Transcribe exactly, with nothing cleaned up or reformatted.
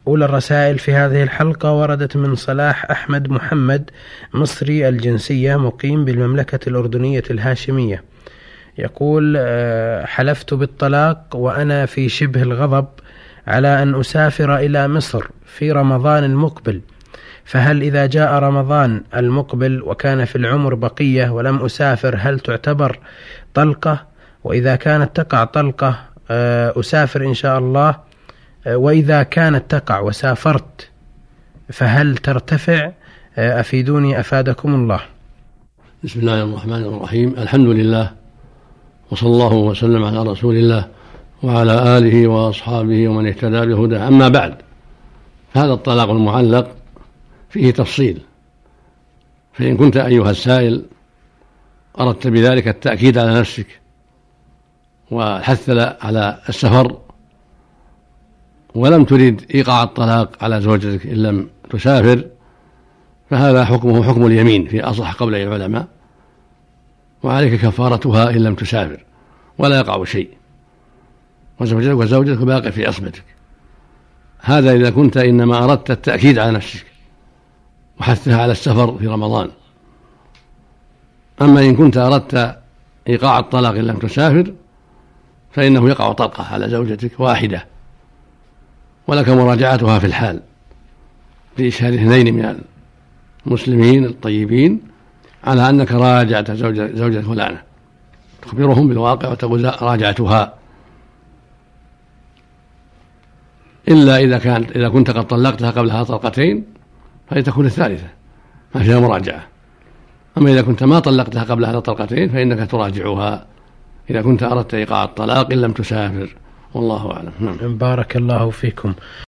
أولى الرسائل في هذه الحلقة وردت من صلاح أحمد محمد، مصري الجنسية، مقيم بالمملكة الأردنية الهاشمية. يقول: حلفت بالطلاق وأنا في شبه الغضب على أن أسافر إلى مصر في رمضان المقبل، فهل إذا جاء رمضان المقبل وكان في العمر بقية ولم أسافر هل تعتبر طلقة؟ وإذا كانت تقع طلقة أسافر إن شاء الله، وإذا كانت تقع وسافرت فهل ترتفع؟ أفيدوني أفادكم الله. بسم الله الرحمن الرحيم. الحمد لله، وصلى الله وسلم على رسول الله وعلى آله وأصحابه ومن اهتدى بهداه. أما بعد، هذا الطلاق المعلق فيه تفصيل، فإن كنت أيها السائل أردت بذلك التأكيد على نفسك والحث على السفر ولم تريد إيقاع الطلاق على زوجتك إن لم تسافر، فهذا حكمه حكم اليمين في أصح قولي العلماء، وعليك كفارتها إن لم تسافر ولا يقع شيء، وزوجتك وزوجتك باقي في عصمتك. هذا إذا كنت إنما أردت التأكيد على نفسك وحثها على السفر في رمضان. أما إن كنت أردت إيقاع الطلاق إن لم تسافر فإنه يقع طلقة على زوجتك واحدة، ولك مراجعتها في الحال بإشهاد اثنين من المسلمين الطيبين على أنك راجعت زوجة فلانة، تخبرهم بالواقع وتقول راجعتها، إلا إذا كانت إذا كنت قد طلقتها قبلها طلقتين فلتكون الثالثة ما فيها مراجعة. أما إذا كنت ما طلقتها قبلها طلقتين فإنك تراجعها إذا كنت أردت إيقاع الطلاق إن لم تسافر، والله أعلم. بارك الله فيكم.